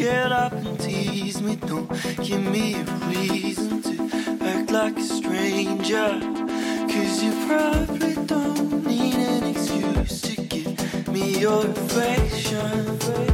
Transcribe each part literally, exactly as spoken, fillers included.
get up and tease me. Don't give me a reason to act like a stranger. Cause you probably don't need an excuse to give me your affection.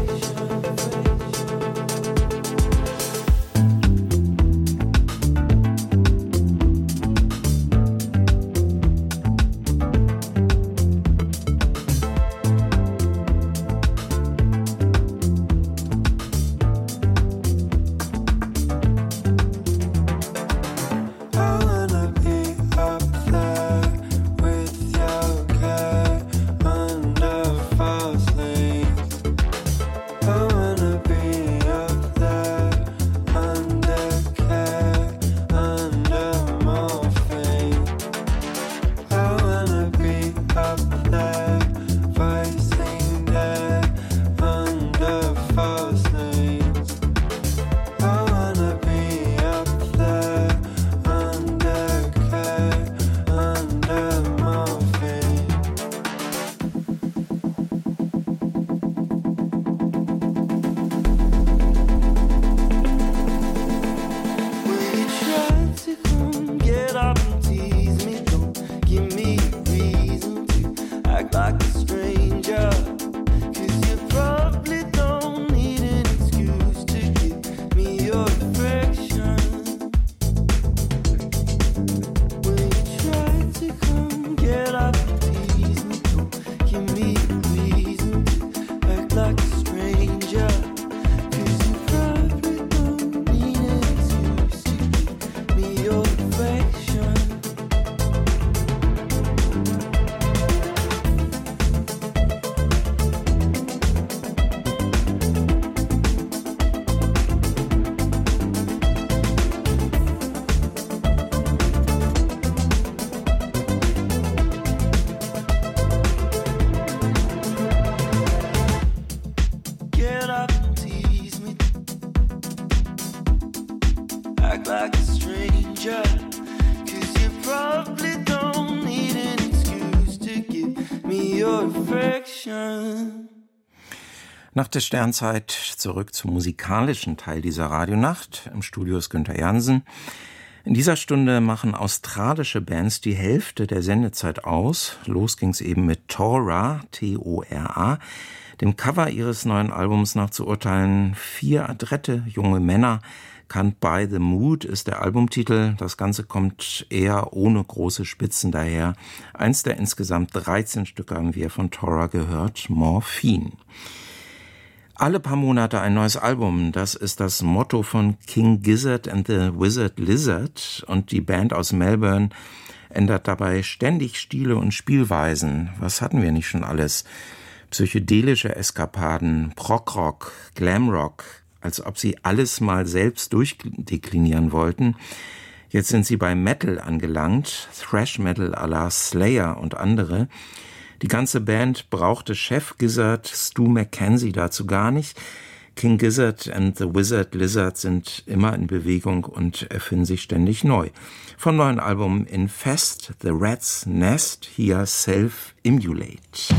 Nach der Sternzeit zurück zum musikalischen Teil dieser Radionacht. Im Studio ist Günther Jansen. In dieser Stunde machen australische Bands die Hälfte der Sendezeit aus. Los ging's eben mit Tora, T O R A, dem Cover ihres neuen Albums nach zu urteilen. Vier adrette junge Männer. Can't Buy the Mood ist der Albumtitel. Das Ganze kommt eher ohne große Spitzen daher. Eins der insgesamt dreizehn Stücke haben wir von Tora gehört, Morphine. Alle paar Monate ein neues Album, das ist das Motto von King Gizzard and the Wizard Lizard, und die Band aus Melbourne ändert dabei ständig Stile und Spielweisen. Was hatten wir nicht schon alles? Psychedelische Eskapaden, Prog-Rock, Glam-Rock, als ob sie alles mal selbst durchdeklinieren wollten. Jetzt sind sie bei Metal angelangt, Thrash-Metal à la Slayer und andere. Die ganze Band brauchte Chef Gizzard Stu Mackenzie dazu gar nicht. King Gizzard and the Wizard Lizard sind immer in Bewegung und erfinden sich ständig neu. Vom neuen Album Infest, The Rat's Nest, hier Self-Immolate.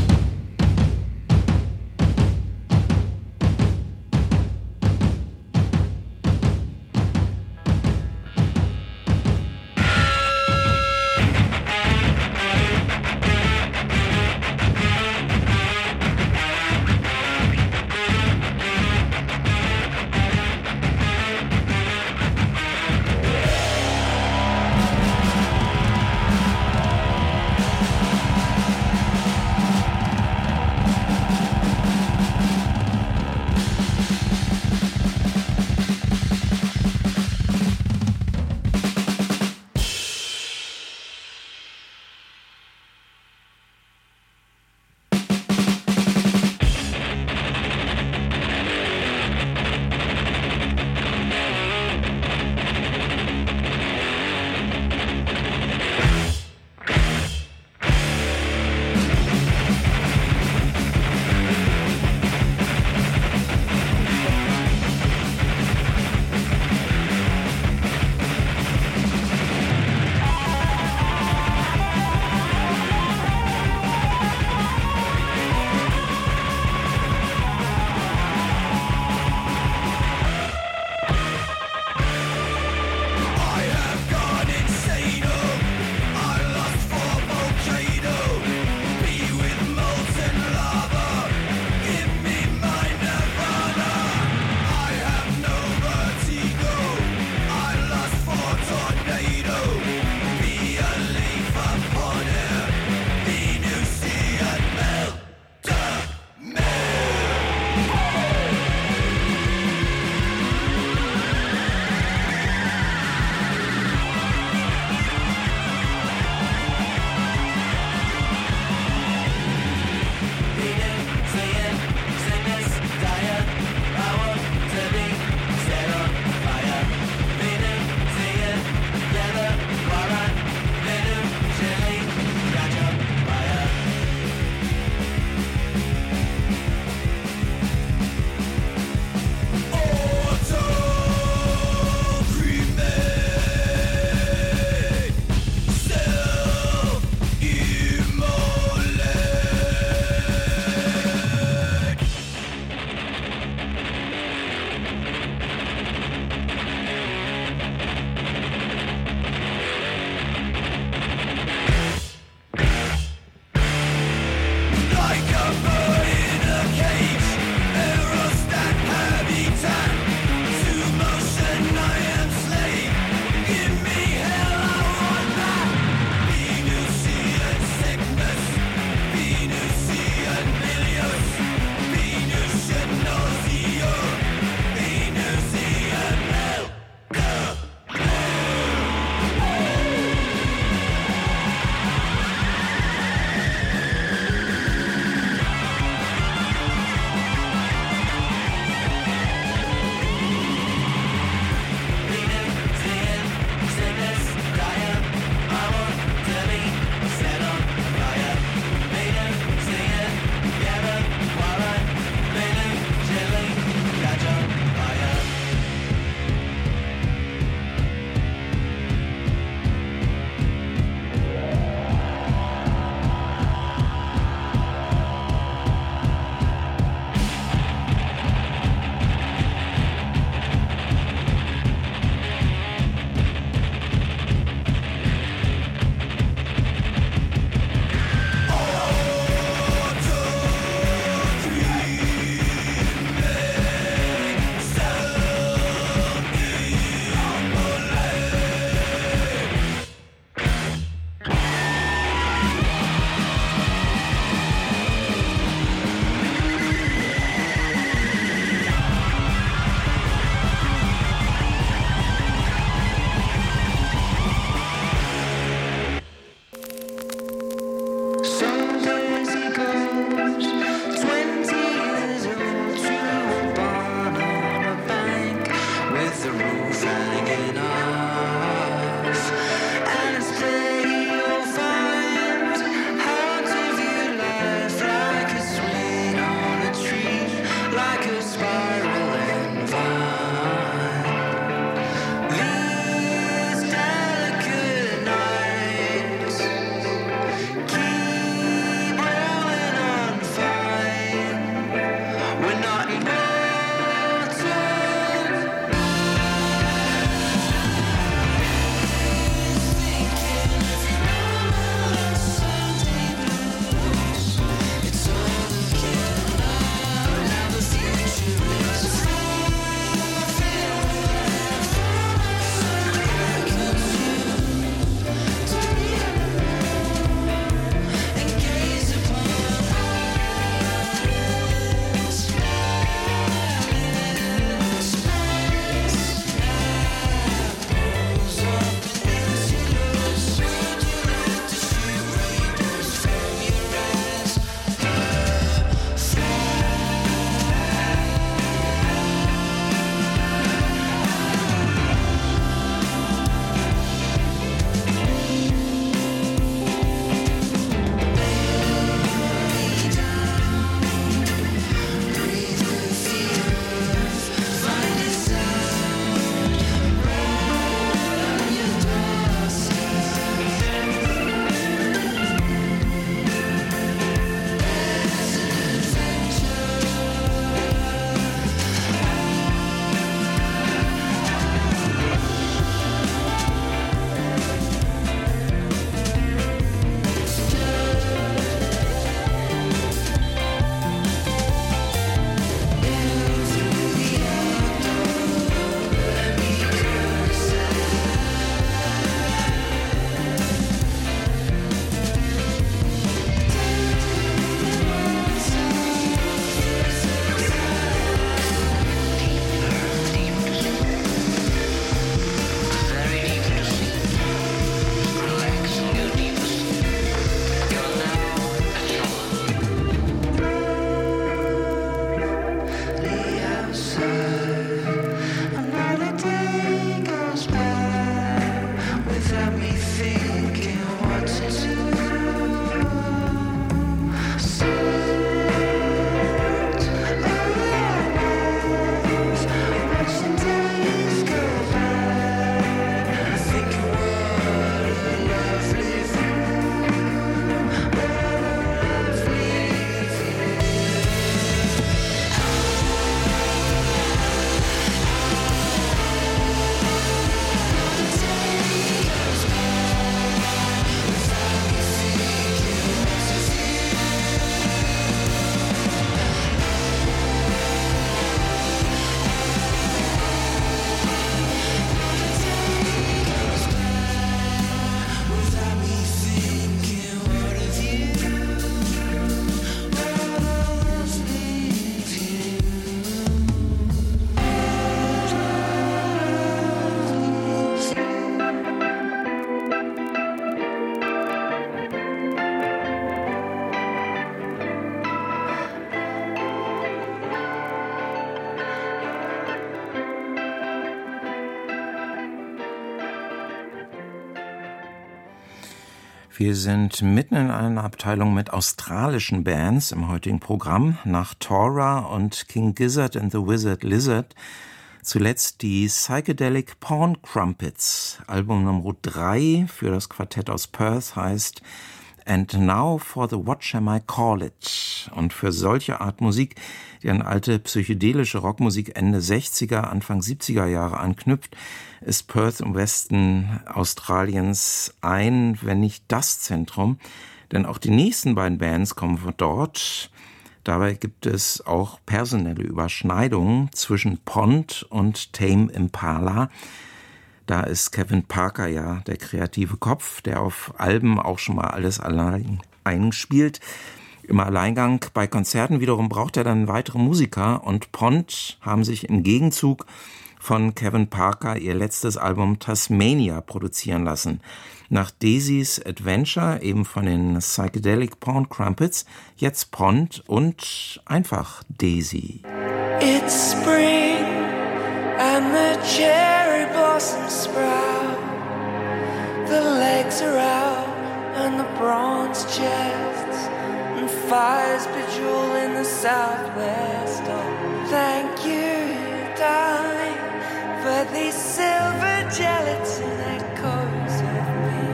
Wir sind mitten in einer Abteilung mit australischen Bands im heutigen Programm. Nach Tora und King Gizzard and the Wizard Lizard zuletzt die Psychedelic Pawn Crumpets. Album Nummer drei für das Quartett aus Perth heißt And Now for the What Shall I Call It? Und für solche Art Musik, die an alte psychedelische Rockmusik Ende sechziger, Anfang siebziger Jahre anknüpft, ist Perth im Westen Australiens ein, wenn nicht das Zentrum. Denn auch die nächsten beiden Bands kommen von dort. Dabei gibt es auch personelle Überschneidungen zwischen Pond und Tame Impala. Da ist Kevin Parker ja der kreative Kopf, der auf Alben auch schon mal alles allein einspielt. Im Alleingang bei Konzerten wiederum braucht er dann weitere Musiker und Pond haben sich im Gegenzug von Kevin Parker ihr letztes Album Tasmania produzieren lassen. Nach Daisy's Adventure, eben von den Psychedelic Pawn Crumpets, jetzt Pond und einfach Daisy. It's spring and the cherry blossoms sprout. The legs are out and the bronze chests and fires bejewel in the southwest. Oh, thank you, darling, for these silver gelatin echoes of me.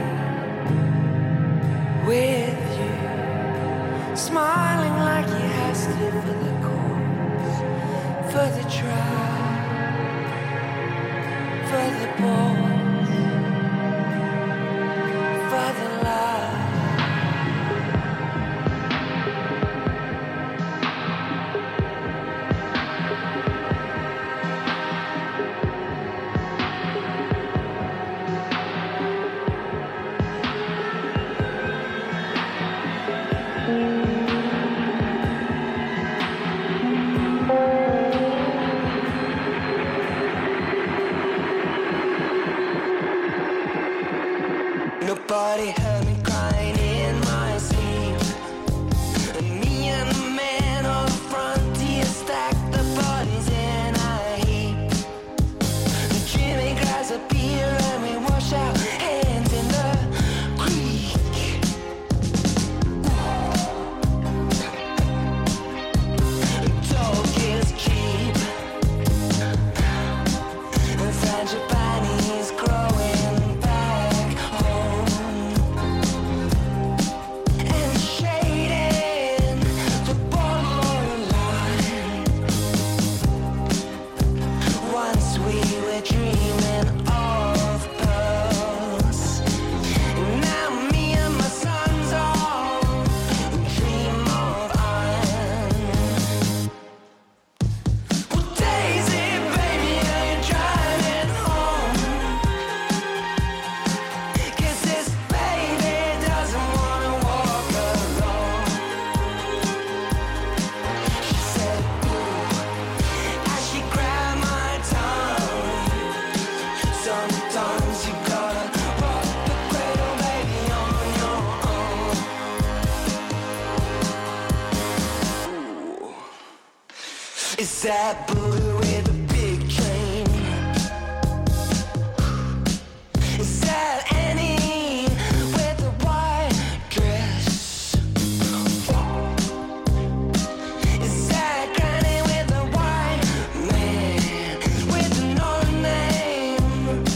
With you, smiling like you asked it for the cause, for the trial, for the boys, for the life. Nobody heard me crying in my sleep. And me and the man on the frontier stacked the bodies in a heap. The Jimmy grabs a beer and we wash our hands in the creek. Talk is cheap. And San Giovanni's growing back home. And shading the borderline line. Once we were dreaming of pearls. Now me and my sons all dream of iron. Well, Daisy, baby, are you driving home? 'Cause this baby doesn't wanna walk alone. She said, ooh, as she grabbed my tongue. Sometimes you gotta rock the cradle, baby, on your own. Ooh. Is that blue with a big train? Is that Annie with the white dress? Is that Granny with the white man with no name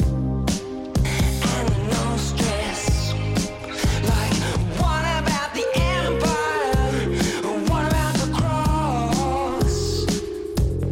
and no stress? Like, what about the empire? What about the cross?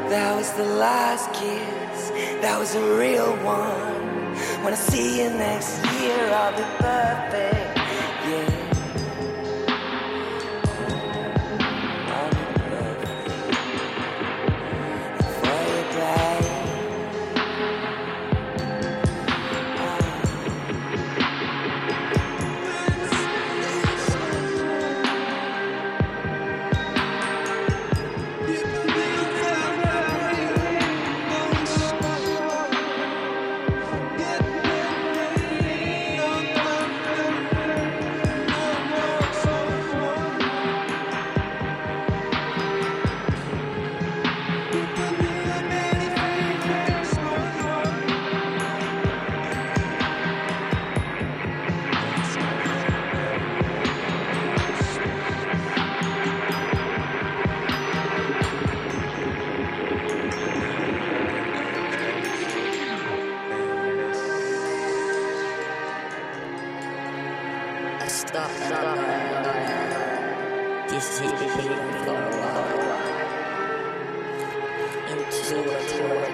That was the last kiss, that was a real one. When I see you next year, I'll be perfect, yeah. I'll be perfect for you, babe. Stop, stop, this is for a while into a world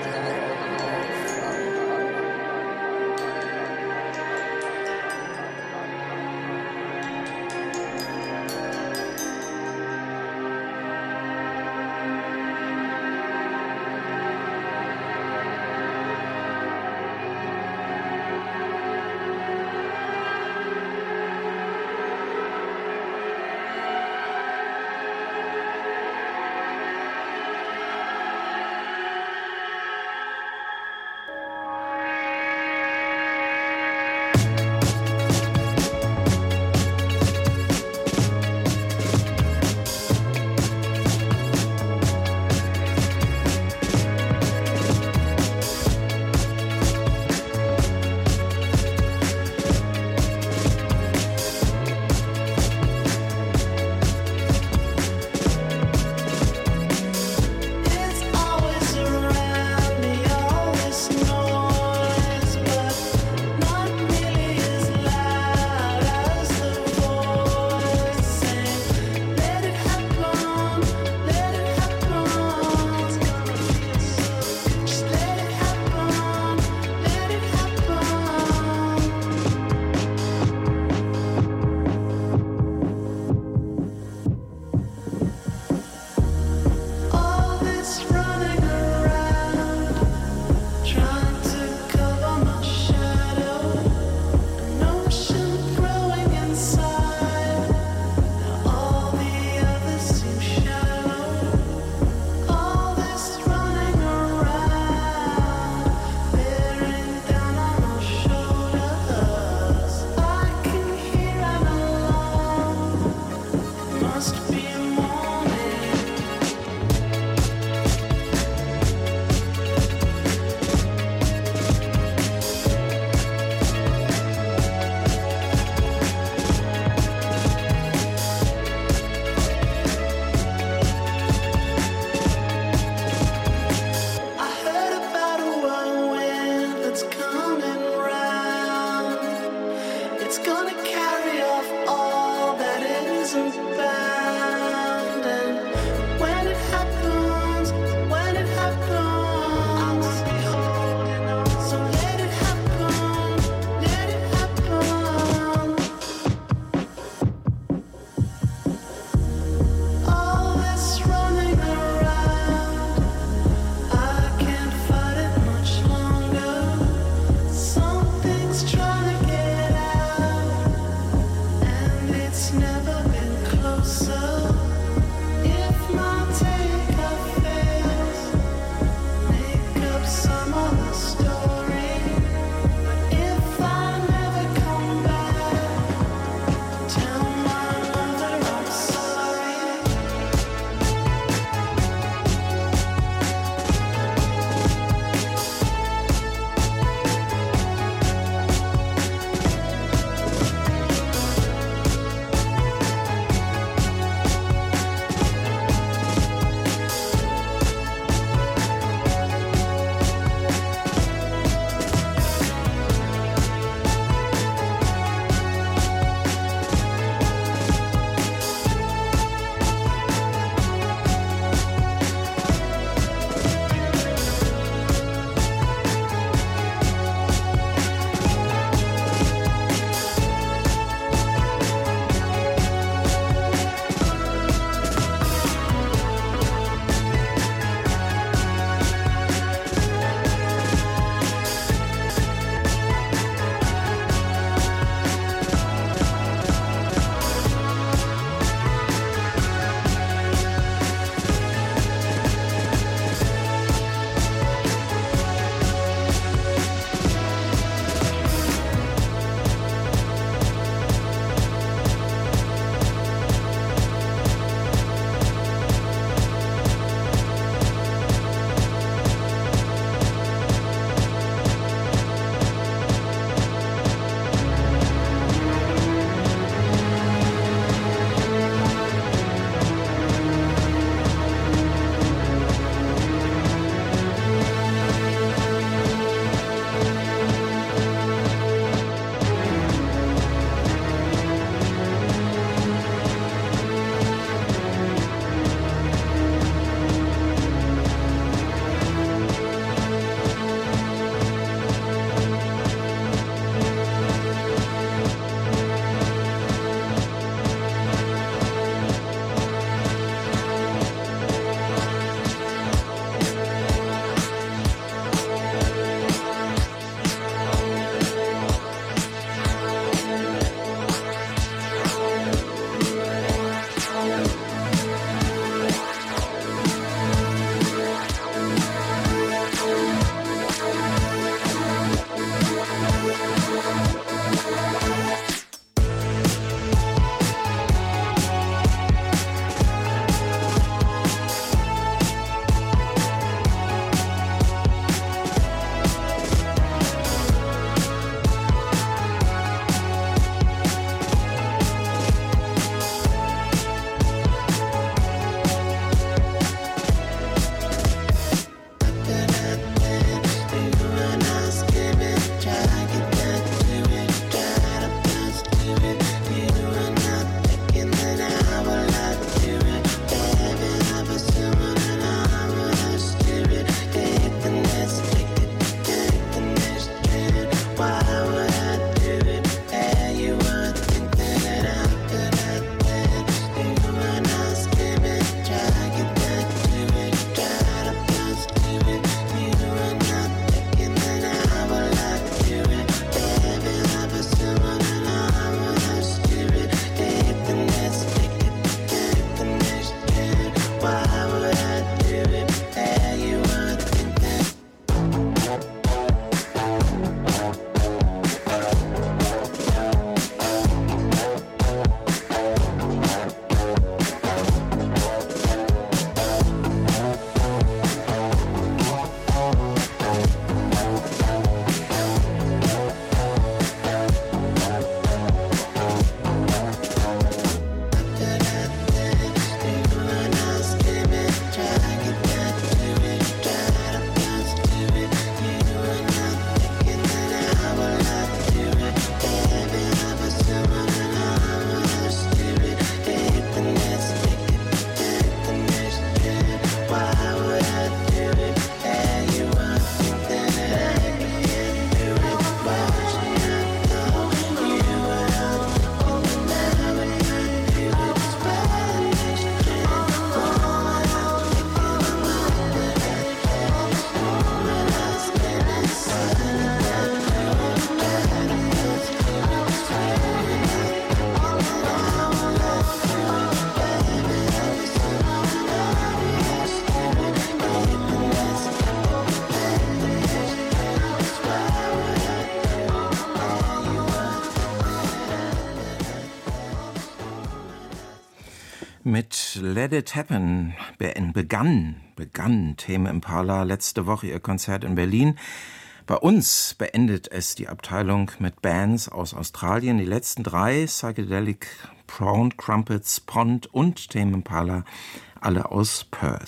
mit Let It Happen begann, begann Tame Impala letzte Woche ihr Konzert in Berlin. Bei uns beendet es die Abteilung mit Bands aus Australien. Die letzten drei, Psychedelic, Prawn, Crumpets, Pond und Tame Impala, alle aus Perth.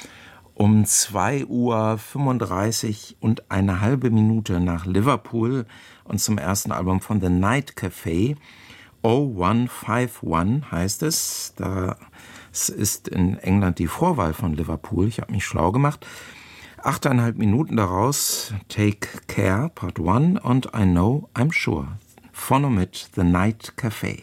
Um zwei Uhr fünfunddreißig und eine halbe Minute nach Liverpool und zum ersten Album von The Night Cafe, oh one five one heißt es. Das ist in England die Vorwahl von Liverpool. Ich habe mich schlau gemacht. Achteinhalb Minuten daraus Take Care, Part one und I Know, I'm Sure. Vorne mit The Night Cafe.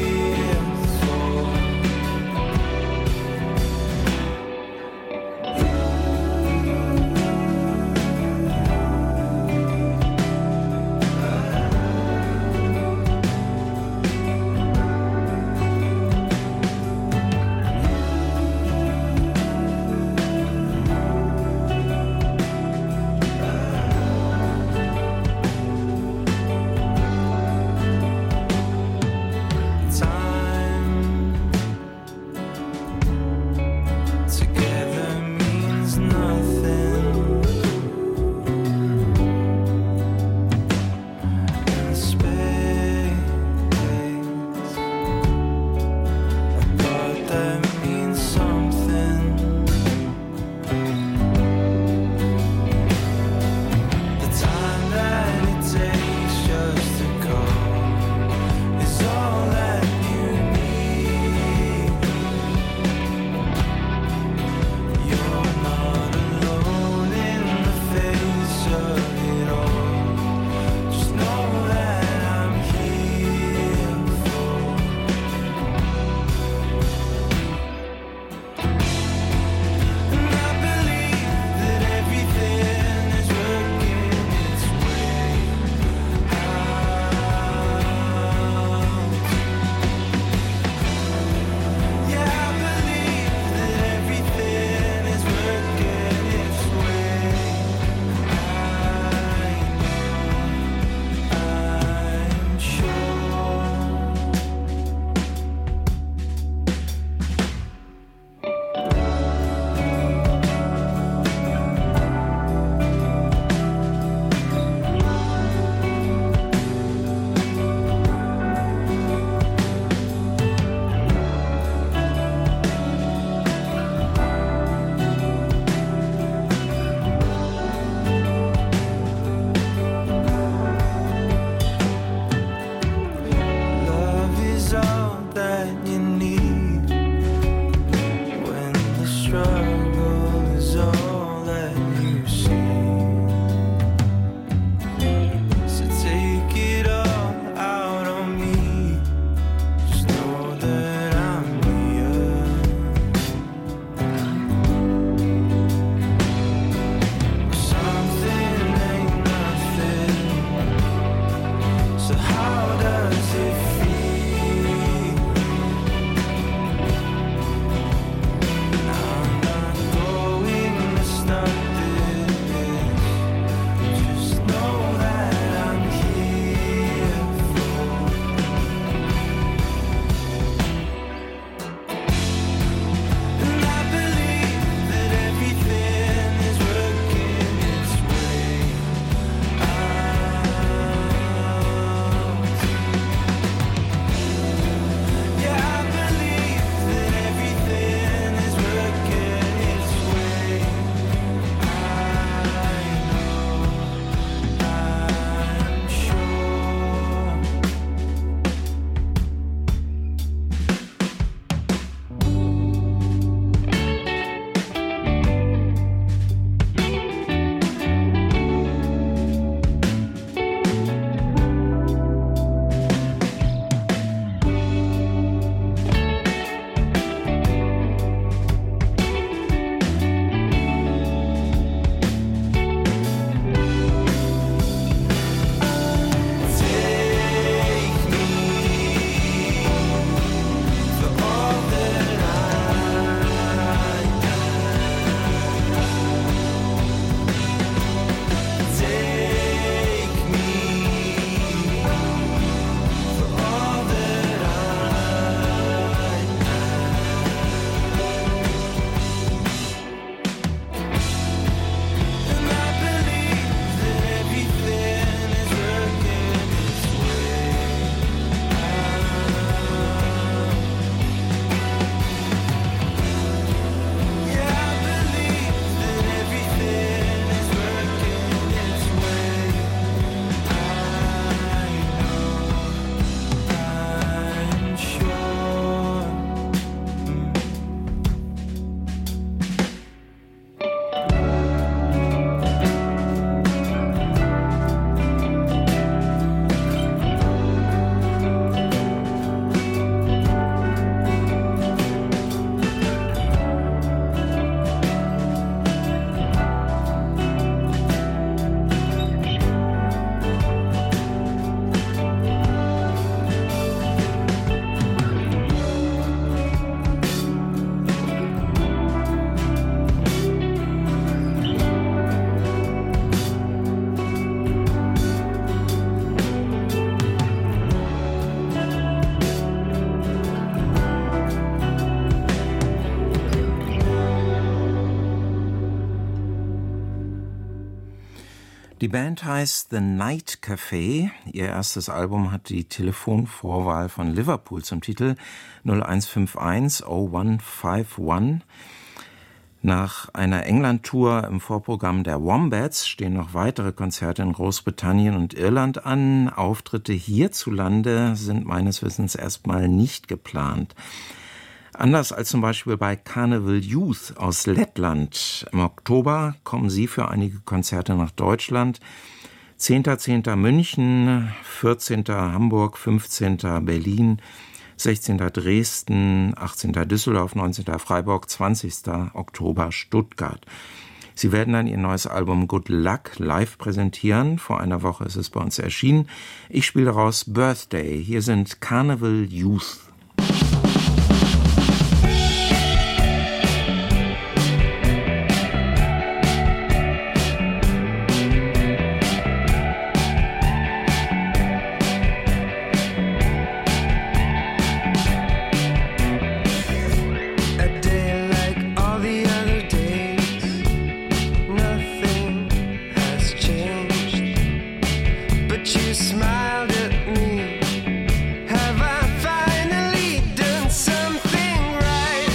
Yeah. Die Band heißt The Night Café. Ihr erstes Album hat die Telefonvorwahl von Liverpool zum Titel null eins fünf eins null eins fünf eins. Nach einer England-Tour im Vorprogramm der Wombats stehen noch weitere Konzerte in Großbritannien und Irland an. Auftritte hierzulande sind meines Wissens erstmal nicht geplant. Anders als zum Beispiel bei Carnival Youth aus Lettland. Im Oktober kommen sie für einige Konzerte nach Deutschland. zehnter zehnter München, vierzehnter Hamburg, fünfzehnter Berlin, sechzehnter Dresden, achtzehnter Düsseldorf, neunzehnter Freiburg, zwanzigster Oktober Stuttgart. Sie werden dann ihr neues Album Good Luck live präsentieren. Vor einer Woche ist es bei uns erschienen. Ich spiele daraus Birthday. Hier sind Carnival Youth. Smiled at me. Have I finally done something right?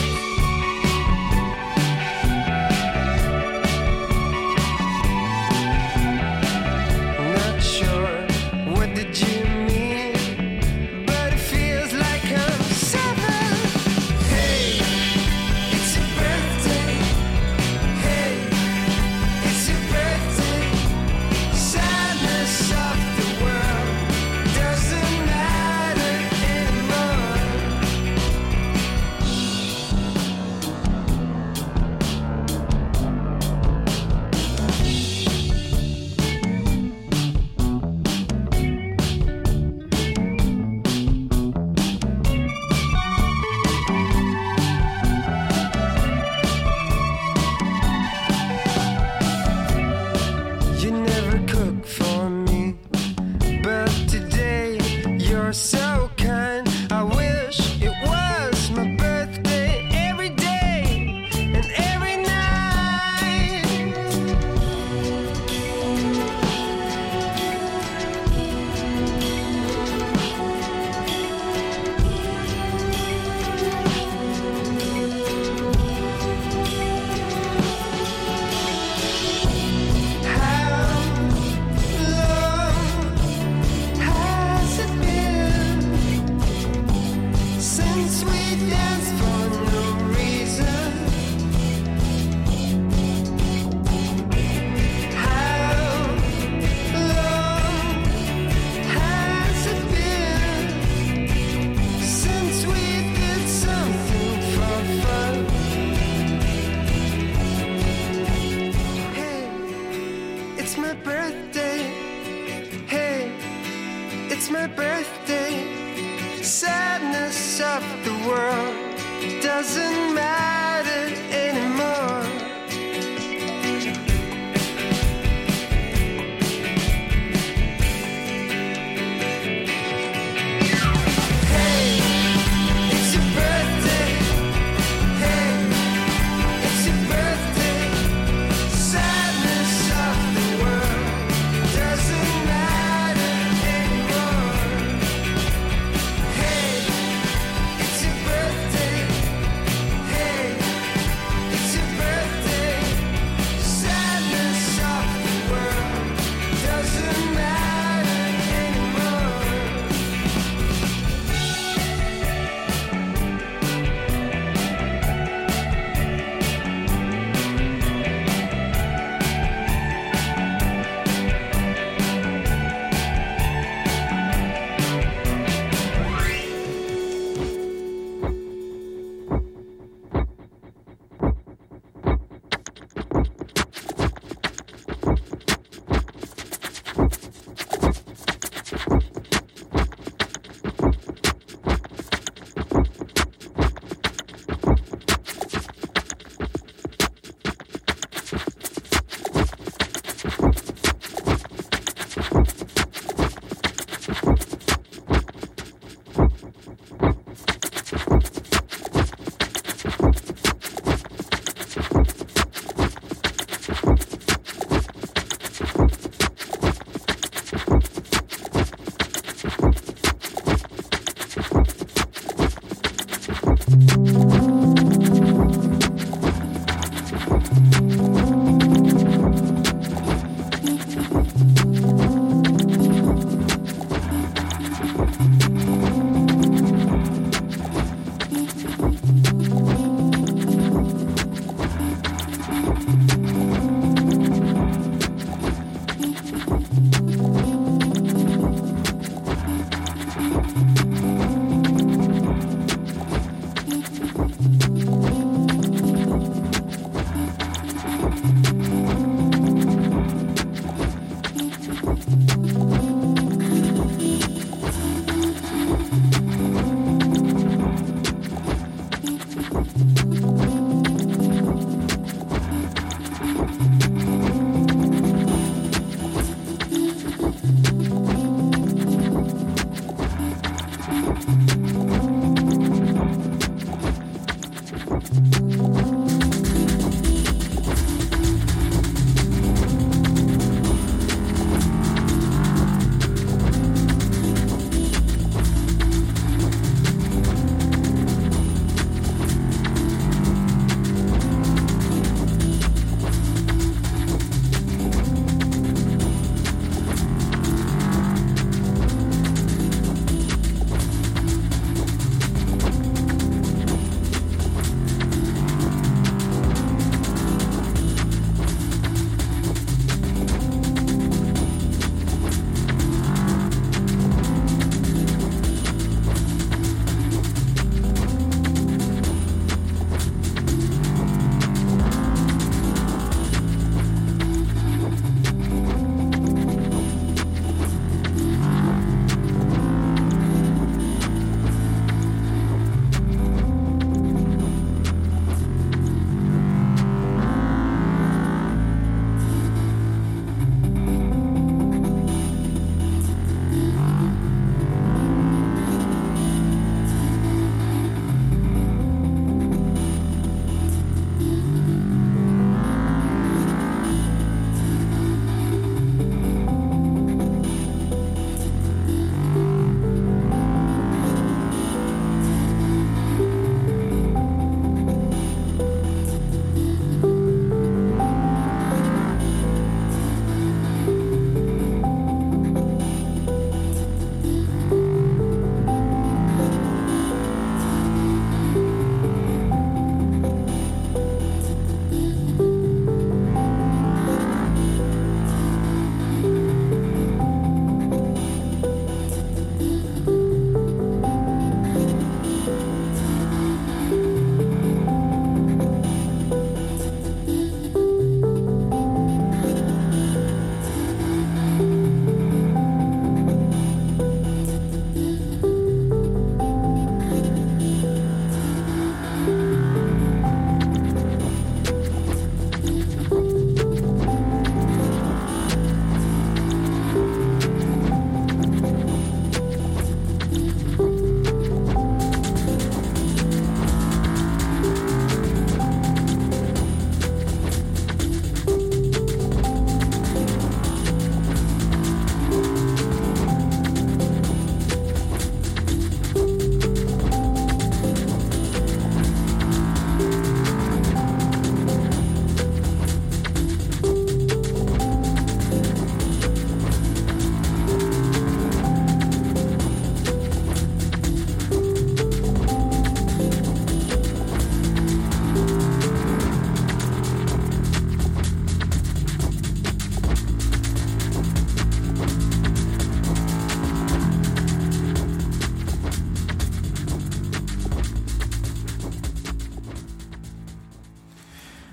Not sure, what did you mean? But it feels like I'm seven. Hey, it's your birthday. Hey, it's your birthday. Sadness of the world doesn't matter anymore. You never cook for me, but today you're so kind. I wish it was my birthday every day and every night. How long has it been since we danced for no reason? How long has it been since we did something for fun? Hey, it's my birthday. Hey, it's my birthday. Sadness of the world doesn't matter anymore. Hey, it's your birthday. Hey, it's your birthday. Sadness of the world doesn't matter anymore. Hey, it's your birthday.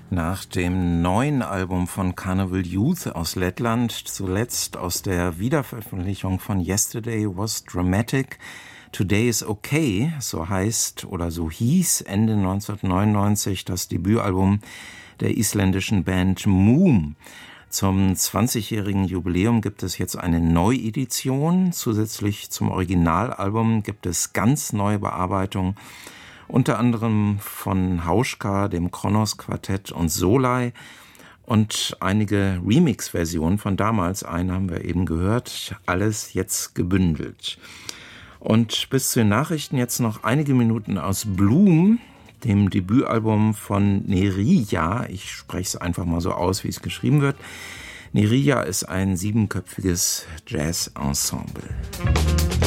Nach dem neuen Album von Carnival Youth aus Lettland, zuletzt aus der Wiederveröffentlichung von Yesterday Was Dramatic, Today is Okay, so heißt oder so hieß Ende neunzehnhundertneunundneunzig das Debütalbum der isländischen Band Moom. Zum zwanzigjährigen Jubiläum gibt es jetzt eine Neuedition. Zusätzlich zum Originalalbum gibt es ganz neue Bearbeitungen, unter anderem von Hauschka, dem Kronos Quartett und Solai und einige Remix-Versionen von damals. Eine haben wir eben gehört, alles jetzt gebündelt. Und bis zu den Nachrichten jetzt noch einige Minuten aus Bloom, dem Debütalbum von Nerija. Ich spreche es einfach mal so aus, wie es geschrieben wird. Nerija ist ein siebenköpfiges Jazz-Ensemble.